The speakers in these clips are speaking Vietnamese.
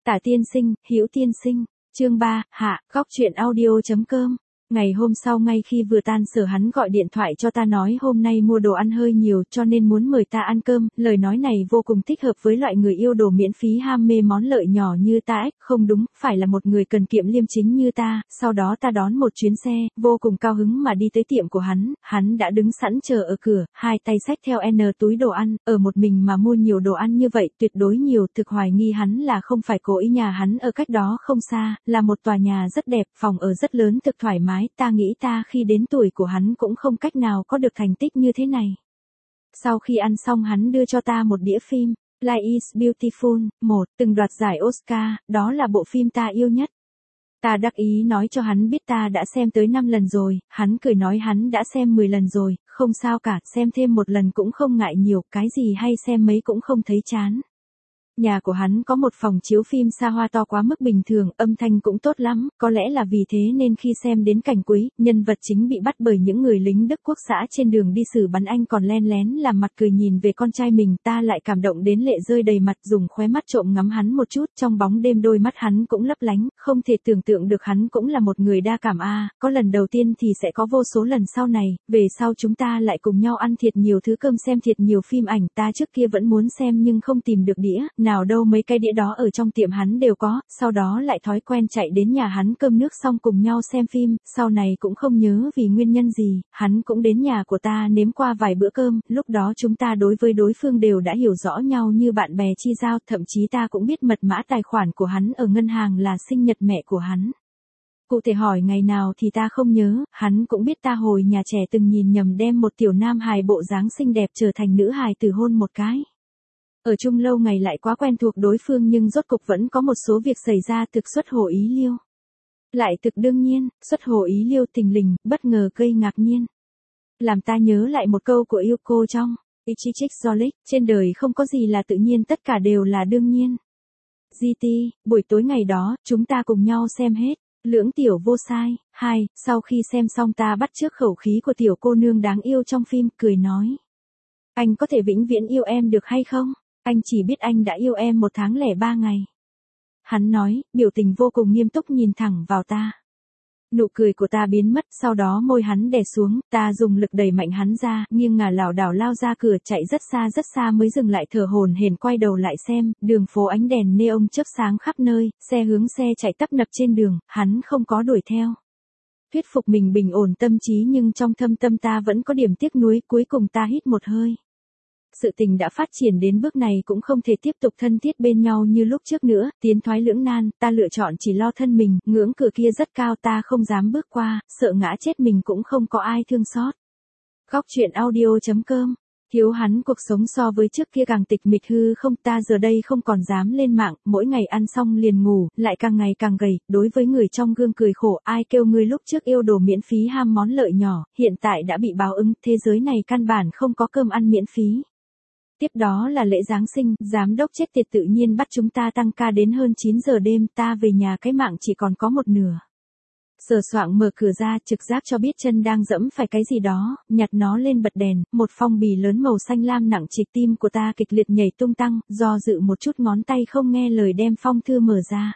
Tả tiên sinh, Hữu tiên sinh, chương 3, hạ, góc truyện audio.com. Ngày hôm sau ngay khi vừa tan sở hắn gọi điện thoại cho ta nói hôm nay mua đồ ăn hơi nhiều cho nên muốn mời ta ăn cơm, lời nói này vô cùng thích hợp với loại người yêu đồ miễn phí ham mê món lợi nhỏ như ta ấy, không đúng, phải là một người cần kiệm liêm chính như ta, sau đó ta đón một chuyến xe, vô cùng cao hứng mà đi tới tiệm của hắn đã đứng sẵn chờ ở cửa, hai tay xách theo N túi đồ ăn, ở một mình mà mua nhiều đồ ăn như vậy, tuyệt đối nhiều, thực hoài nghi hắn là không phải cố ý. Nhà hắn ở cách đó không xa, là một tòa nhà rất đẹp, phòng ở rất lớn, thực thoải mái. Ta nghĩ ta khi đến tuổi của hắn cũng không cách nào có được thành tích như thế này. Sau khi ăn xong hắn đưa cho ta một đĩa phim, Life is Beautiful, từng đoạt giải Oscar, đó là bộ phim ta yêu nhất. Ta đắc ý nói cho hắn biết ta đã xem tới 5 lần rồi, hắn cười nói hắn đã xem 10 lần rồi, không sao cả, xem thêm một lần cũng không ngại nhiều, cái gì hay xem mấy cũng không thấy chán. Nhà của hắn có một phòng chiếu phim xa hoa to quá mức bình thường, âm thanh cũng tốt lắm, có lẽ là vì thế nên khi xem đến cảnh cuối, nhân vật chính bị bắt bởi những người lính Đức quốc xã trên đường đi xử bắn anh còn len lén làm mặt cười nhìn về con trai mình, ta lại cảm động đến lệ rơi đầy mặt, dùng khóe mắt trộm ngắm hắn một chút, trong bóng đêm đôi mắt hắn cũng lấp lánh, không thể tưởng tượng được hắn cũng là một người đa cảm có lần đầu tiên thì sẽ có vô số lần sau này, về sau chúng ta lại cùng nhau ăn thiệt nhiều thứ cơm xem thiệt nhiều phim ảnh, ta trước kia vẫn muốn xem nhưng không tìm được đĩa. Nào đâu mấy cái đĩa đó ở trong tiệm hắn đều có, sau đó lại thói quen chạy đến nhà hắn cơm nước xong cùng nhau xem phim, sau này cũng không nhớ vì nguyên nhân gì, hắn cũng đến nhà của ta nếm qua vài bữa cơm, lúc đó chúng ta đối với đối phương đều đã hiểu rõ nhau như bạn bè chi giao, thậm chí ta cũng biết mật mã tài khoản của hắn ở ngân hàng là sinh nhật mẹ của hắn. Cụ thể hỏi ngày nào thì ta không nhớ, hắn cũng biết ta hồi nhà trẻ từng nhìn nhầm đem một tiểu nam hài bộ dáng xinh đẹp trở thành nữ hài tử hôn một cái. Ở chung lâu ngày lại quá quen thuộc đối phương nhưng rốt cục vẫn có một số việc xảy ra thực xuất hồ ý liêu. Lại thực đương nhiên, xuất hồ ý liêu thình lình, bất ngờ gây ngạc nhiên. Làm ta nhớ lại một câu của yêu cô trong Ichichik Zolik, trên đời không có gì là tự nhiên, tất cả đều là đương nhiên. GT, buổi tối ngày đó, chúng ta cùng nhau xem hết. Lưỡng tiểu vô sai. 2, sau khi xem xong ta bắt chước khẩu khí của tiểu cô nương đáng yêu trong phim, cười nói. Anh có thể vĩnh viễn yêu em được hay không? Anh chỉ biết anh đã yêu em 1 tháng lẻ 3 ngày. Hắn nói, biểu tình vô cùng nghiêm túc nhìn thẳng vào ta. Nụ cười của ta biến mất, sau đó môi hắn đè xuống, ta dùng lực đẩy mạnh hắn ra, nghiêng ngả lảo đảo lao ra cửa, chạy rất xa mới dừng lại, thở hổn hển quay đầu lại xem, đường phố ánh đèn neon chớp sáng khắp nơi, xe hướng xe chạy tấp nập trên đường, hắn không có đuổi theo. Thuyết phục mình bình ổn tâm trí nhưng trong thâm tâm ta vẫn có điểm tiếc nuối, cuối cùng ta hít một hơi. Sự tình đã phát triển đến bước này cũng không thể tiếp tục thân thiết bên nhau như lúc trước nữa, tiến thoái lưỡng nan, ta lựa chọn chỉ lo thân mình, ngưỡng cửa kia rất cao ta không dám bước qua, sợ ngã chết mình cũng không có ai thương xót. Góc truyện audio.com. Thiếu hắn cuộc sống so với trước kia càng tịch mịch hư không, ta giờ đây không còn dám lên mạng, mỗi ngày ăn xong liền ngủ, lại càng ngày càng gầy, đối với người trong gương cười khổ, ai kêu ngươi lúc trước yêu đồ miễn phí ham món lợi nhỏ, hiện tại đã bị báo ứng, thế giới này căn bản không có cơm ăn miễn phí. Tiếp đó là lễ Giáng sinh, giám đốc chết tiệt tự nhiên bắt chúng ta tăng ca đến hơn 9 giờ đêm, ta về nhà cái mạng chỉ còn có một nửa. Sờ soạng mở cửa ra, trực giác cho biết chân đang dẫm phải cái gì đó, nhặt nó lên bật đèn, một phong bì lớn màu xanh lam nặng trịch, tim của ta kịch liệt nhảy tung tăng, do dự một chút ngón tay không nghe lời đem phong thư mở ra.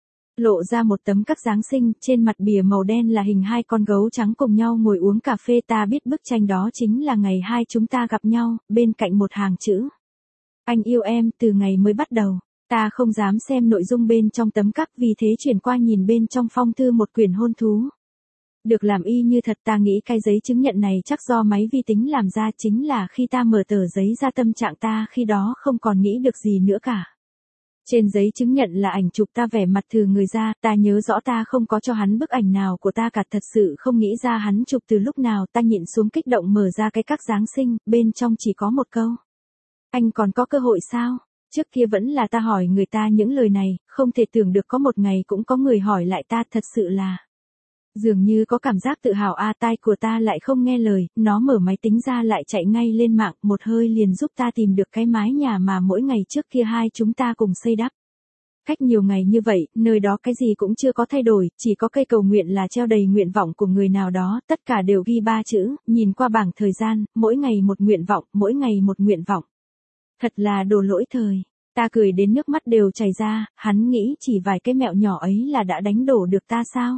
Lộ ra một tấm cắt Giáng sinh, trên mặt bìa màu đen là hình 2 con gấu trắng cùng nhau ngồi uống cà phê, ta biết bức tranh đó chính là ngày hai chúng ta gặp nhau, bên cạnh một hàng chữ. Anh yêu em từ ngày mới bắt đầu. Ta không dám xem nội dung bên trong tấm cắt vì thế chuyển qua nhìn bên trong phong thư một quyển hôn thú. Được làm y như thật, ta nghĩ cái giấy chứng nhận này chắc do máy vi tính làm ra, chính là khi ta mở tờ giấy ra tâm trạng ta khi đó không còn nghĩ được gì nữa cả. Trên giấy chứng nhận là ảnh chụp ta vẻ mặt thừa người ra, ta nhớ rõ ta không có cho hắn bức ảnh nào của ta cả, thật sự không nghĩ ra hắn chụp từ lúc nào, ta nhịn xuống kích động mở ra cái cắt Giáng sinh, bên trong chỉ có một câu. Anh còn có cơ hội sao? Trước kia vẫn là ta hỏi người ta những lời này, không thể tưởng được có một ngày cũng có người hỏi lại ta, thật sự là. Dường như có cảm giác tự hào tai của ta lại không nghe lời, nó mở máy tính ra lại chạy ngay lên mạng, một hơi liền giúp ta tìm được cái mái nhà mà mỗi ngày trước kia hai chúng ta cùng xây đắp. Cách nhiều ngày như vậy, nơi đó cái gì cũng chưa có thay đổi, chỉ có cây cầu nguyện là treo đầy nguyện vọng của người nào đó, tất cả đều ghi 3 chữ, nhìn qua bảng thời gian, mỗi ngày một nguyện vọng, mỗi ngày một nguyện vọng. Thật là đồ lỗi thời. Ta cười đến nước mắt đều chảy ra, hắn nghĩ chỉ vài cái mẹo nhỏ ấy là đã đánh đổ được ta sao?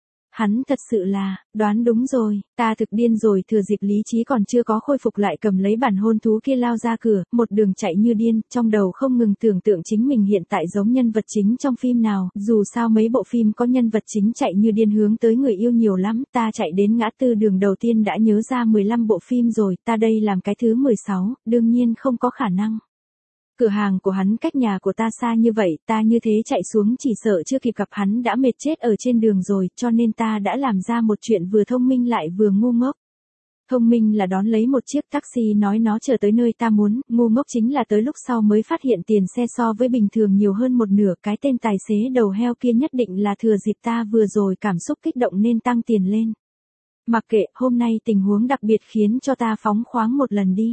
Hắn thật sự là, đoán đúng rồi, ta thực điên rồi, thừa dịp lý trí còn chưa có khôi phục lại cầm lấy bản hôn thú kia lao ra cửa, một đường chạy như điên, trong đầu không ngừng tưởng tượng chính mình hiện tại giống nhân vật chính trong phim nào, dù sao mấy bộ phim có nhân vật chính chạy như điên hướng tới người yêu nhiều lắm, ta chạy đến ngã tư đường đầu tiên đã nhớ ra 15 bộ phim rồi, ta đây làm cái thứ 16, đương nhiên không có khả năng. Cửa hàng của hắn cách nhà của ta xa như vậy, ta như thế chạy xuống chỉ sợ chưa kịp gặp hắn đã mệt chết ở trên đường rồi, cho nên ta đã làm ra một chuyện vừa thông minh lại vừa ngu ngốc. Thông minh là đón lấy một chiếc taxi nói nó chờ tới nơi ta muốn, ngu ngốc chính là tới lúc sau mới phát hiện tiền xe so với bình thường nhiều hơn một nửa, cái tên tài xế đầu heo kia nhất định là thừa dịp ta vừa rồi cảm xúc kích động nên tăng tiền lên. Mặc kệ, hôm nay tình huống đặc biệt khiến cho ta phóng khoáng một lần đi.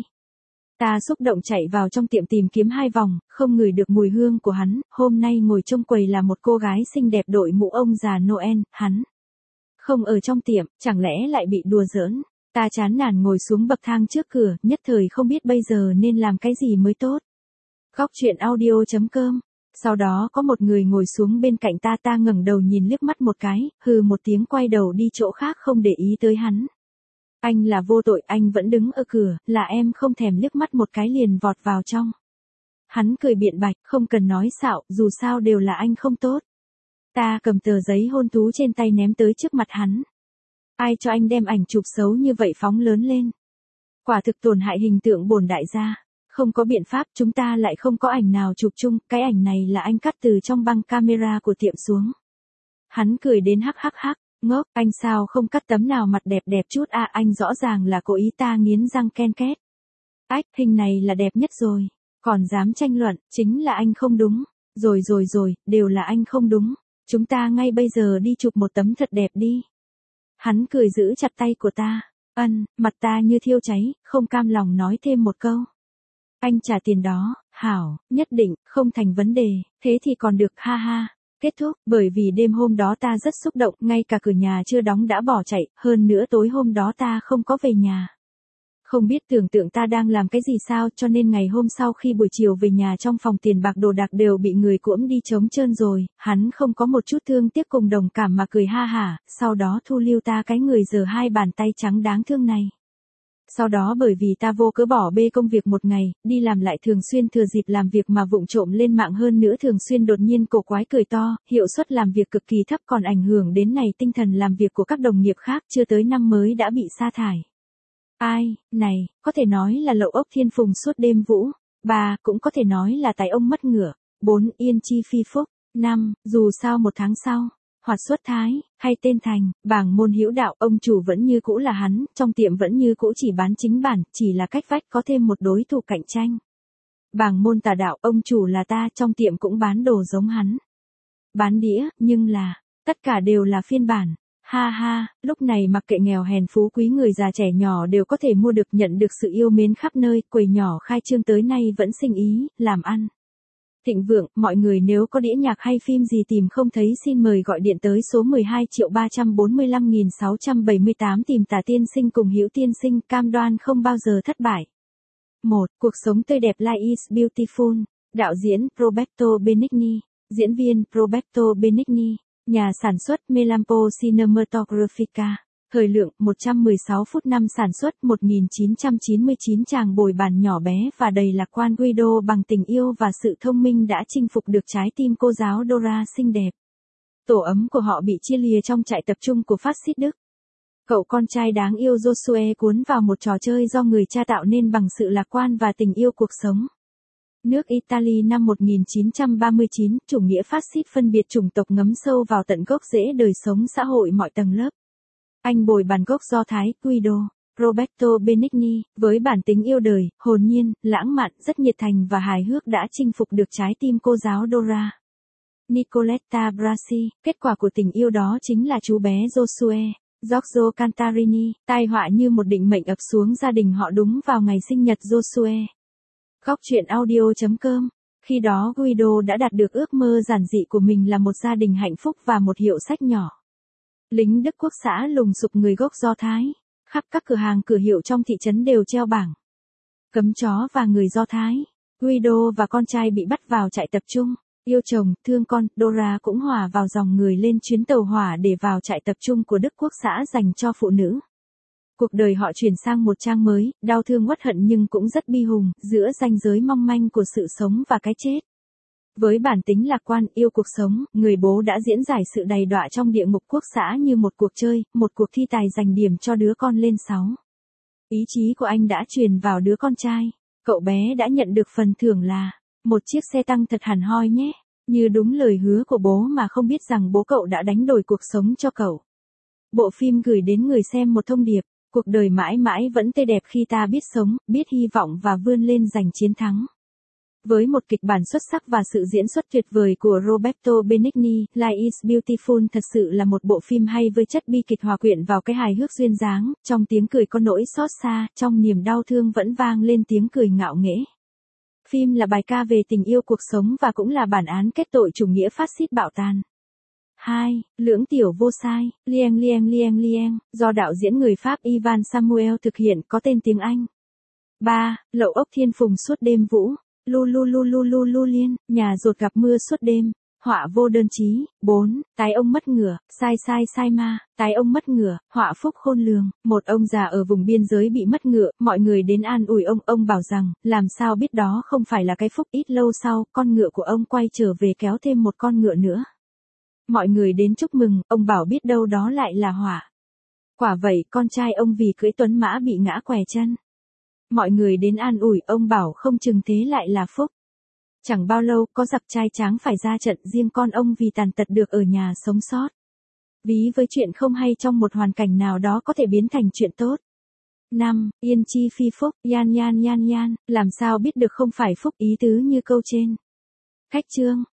Ta xúc động chạy vào trong tiệm tìm kiếm 2 vòng, không ngửi được mùi hương của hắn, hôm nay ngồi trong quầy là một cô gái xinh đẹp đội mũ ông già Noel, hắn không ở trong tiệm, chẳng lẽ lại bị đùa giỡn. Ta chán nản ngồi xuống bậc thang trước cửa, nhất thời không biết bây giờ nên làm cái gì mới tốt. Góc chuyện audio.com. Sau đó có một người ngồi xuống bên cạnh ta ngẩng đầu nhìn liếc mắt một cái, hừ một tiếng quay đầu đi chỗ khác không để ý tới hắn. Anh là vô tội, anh vẫn đứng ở cửa, là em không thèm liếc mắt một cái liền vọt vào trong. Hắn cười biện bạch, không cần nói xạo, dù sao đều là anh không tốt. Ta cầm tờ giấy hôn thú trên tay ném tới trước mặt hắn. Ai cho anh đem ảnh chụp xấu như vậy phóng lớn lên? Quả thực tổn hại hình tượng bổn đại gia. Không có biện pháp, chúng ta lại không có ảnh nào chụp chung, cái ảnh này là anh cắt từ trong băng camera của tiệm xuống. Hắn cười đến hắc hắc hắc. Ngốc, anh sao không cắt tấm nào mặt đẹp đẹp chút à, anh rõ ràng là cố ý. Ta nghiến răng ken két. Ách, hình này là đẹp nhất rồi. Còn dám tranh luận, chính là anh không đúng. Rồi, đều là anh không đúng. Chúng ta ngay bây giờ đi chụp một tấm thật đẹp đi. Hắn cười giữ chặt tay của ta. Mặt ta như thiêu cháy, không cam lòng nói thêm một câu. Anh trả tiền đó, hảo, nhất định, không thành vấn đề, thế thì còn được, ha ha. Kết thúc, bởi vì đêm hôm đó ta rất xúc động, ngay cả cửa nhà chưa đóng đã bỏ chạy, hơn nữa tối hôm đó ta không có về nhà. Không biết tưởng tượng ta đang làm cái gì sao, cho nên ngày hôm sau khi buổi chiều về nhà trong phòng tiền bạc đồ đạc đều bị người cuỗm đi trống trơn rồi, hắn không có một chút thương tiếc cùng đồng cảm mà cười ha hả, sau đó thu lưu ta cái người giờ 2 bàn tay trắng đáng thương này. Sau đó bởi vì ta vô cớ bỏ bê công việc một ngày, đi làm lại thường xuyên thừa dịp làm việc mà vụng trộm lên mạng hơn nữa thường xuyên đột nhiên cổ quái cười to, hiệu suất làm việc cực kỳ thấp còn ảnh hưởng đến này tinh thần làm việc của các đồng nghiệp khác chưa tới năm mới đã bị sa thải. Ai, này, có thể nói là lậu ốc thiên phùng suốt đêm vũ. 3, cũng có thể nói là tài ông mất ngựa. 4, yên chi phi phúc. 5, dù sao một tháng sau. Hoạt xuất thái, hay tên thành, bảng môn hữu đạo, ông chủ vẫn như cũ là hắn, trong tiệm vẫn như cũ chỉ bán chính bản, chỉ là cách vách có thêm một đối thủ cạnh tranh. Bảng môn tà đạo, ông chủ là ta, trong tiệm cũng bán đồ giống hắn. Bán đĩa, nhưng là, tất cả đều là phiên bản. Ha ha, lúc này mặc kệ nghèo hèn phú quý người già trẻ nhỏ đều có thể mua được nhận được sự yêu mến khắp nơi, quầy nhỏ khai trương tới nay vẫn sinh ý, làm ăn. Thịnh vượng, mọi người nếu có đĩa nhạc hay phim gì tìm không thấy xin mời gọi điện tới số 12.345.678 tìm Tả Tiên Sinh cùng Hữu Tiên Sinh, cam đoan không bao giờ thất bại. 1. Cuộc sống tươi đẹp, Life is Beautiful. Đạo diễn Roberto Benigni. Diễn viên Roberto Benigni. Nhà sản xuất Melampo Cinematographica. Thời lượng 116 phút năm sản xuất 1999 chàng bồi bàn nhỏ bé và đầy lạc quan Guido bằng tình yêu và sự thông minh đã chinh phục được trái tim cô giáo Dora xinh đẹp. Tổ ấm của họ bị chia lìa trong trại tập trung của phát xít Đức. Cậu con trai đáng yêu Joshua cuốn vào một trò chơi do người cha tạo nên bằng sự lạc quan và tình yêu cuộc sống. Nước Italy năm 1939, chủ nghĩa phát xít phân biệt chủng tộc ngấm sâu vào tận gốc rễ đời sống xã hội mọi tầng lớp. Anh bồi bàn gốc Do Thái, Guido, Roberto Benigni, với bản tính yêu đời, hồn nhiên, lãng mạn, rất nhiệt thành và hài hước đã chinh phục được trái tim cô giáo Dora. Nicoletta Brasi, kết quả của tình yêu đó chính là chú bé Joshua, Giorgio Cantarini, tai họa như một định mệnh ập xuống gia đình họ đúng vào ngày sinh nhật Joshua. Góc chuyện audio.com. Khi đó Guido đã đạt được ước mơ giản dị của mình là một gia đình hạnh phúc và một hiệu sách nhỏ. Lính Đức Quốc xã lùng sục người gốc Do Thái. Khắp các cửa hàng cửa hiệu trong thị trấn đều treo bảng cấm chó và người Do Thái. Guido và con trai bị bắt vào trại tập trung. Yêu chồng, thương con, Dora cũng hòa vào dòng người lên chuyến tàu hỏa để vào trại tập trung của Đức Quốc xã dành cho phụ nữ. Cuộc đời họ chuyển sang một trang mới, đau thương uất hận nhưng cũng rất bi hùng, giữa ranh giới mong manh của sự sống và cái chết. Với bản tính lạc quan, yêu cuộc sống, người bố đã diễn giải sự đầy đọa trong địa ngục quốc xã như một cuộc chơi, một cuộc thi tài giành điểm cho đứa con lên 6. Ý chí của anh đã truyền vào đứa con trai. Cậu bé đã nhận được phần thưởng là một chiếc xe tăng thật hẳn hoi nhé, như đúng lời hứa của bố mà không biết rằng bố cậu đã đánh đổi cuộc sống cho cậu. Bộ phim gửi đến người xem một thông điệp, cuộc đời mãi mãi vẫn tươi đẹp khi ta biết sống, biết hy vọng và vươn lên giành chiến thắng. Với một kịch bản xuất sắc và sự diễn xuất tuyệt vời của Roberto Benigni, Life is Beautiful thật sự là một bộ phim hay với chất bi kịch hòa quyện vào cái hài hước duyên dáng, trong tiếng cười có nỗi xót xa, trong niềm đau thương vẫn vang lên tiếng cười ngạo nghễ. Phim là bài ca về tình yêu cuộc sống và cũng là bản án kết tội chủ nghĩa phát xít bạo tàn. 2. Lưỡng tiểu vô sai, Lieng, do đạo diễn người Pháp Ivan Samuel thực hiện, có tên tiếng Anh. 3. Lậu ốc thiên phùng suốt đêm vũ, lu liên, nhà rột gặp mưa suốt đêm, họa vô đơn chí. 4. Tái ông mất ngửa, sai ma, tái ông mất ngửa, họa phúc khôn lường. Một ông già ở vùng biên giới bị mất ngựa, mọi người đến an ủi ông bảo rằng, làm sao biết đó không phải là cái phúc. Ít lâu sau, con ngựa của ông quay trở về kéo thêm một con ngựa nữa. Mọi người đến chúc mừng, ông bảo biết đâu đó lại là họa. Quả vậy, con trai ông vì cưỡi tuấn mã bị ngã què chân. Mọi người đến an ủi, ông bảo không chừng thế lại là phúc. Chẳng bao lâu, có giặc trai tráng phải ra trận, riêng con ông vì tàn tật được ở nhà sống sót. Ví với chuyện không hay trong một hoàn cảnh nào đó có thể biến thành chuyện tốt. 5. Yên chi phi phúc, yan, làm sao biết được không phải phúc, ý tứ như câu trên. Khách chương.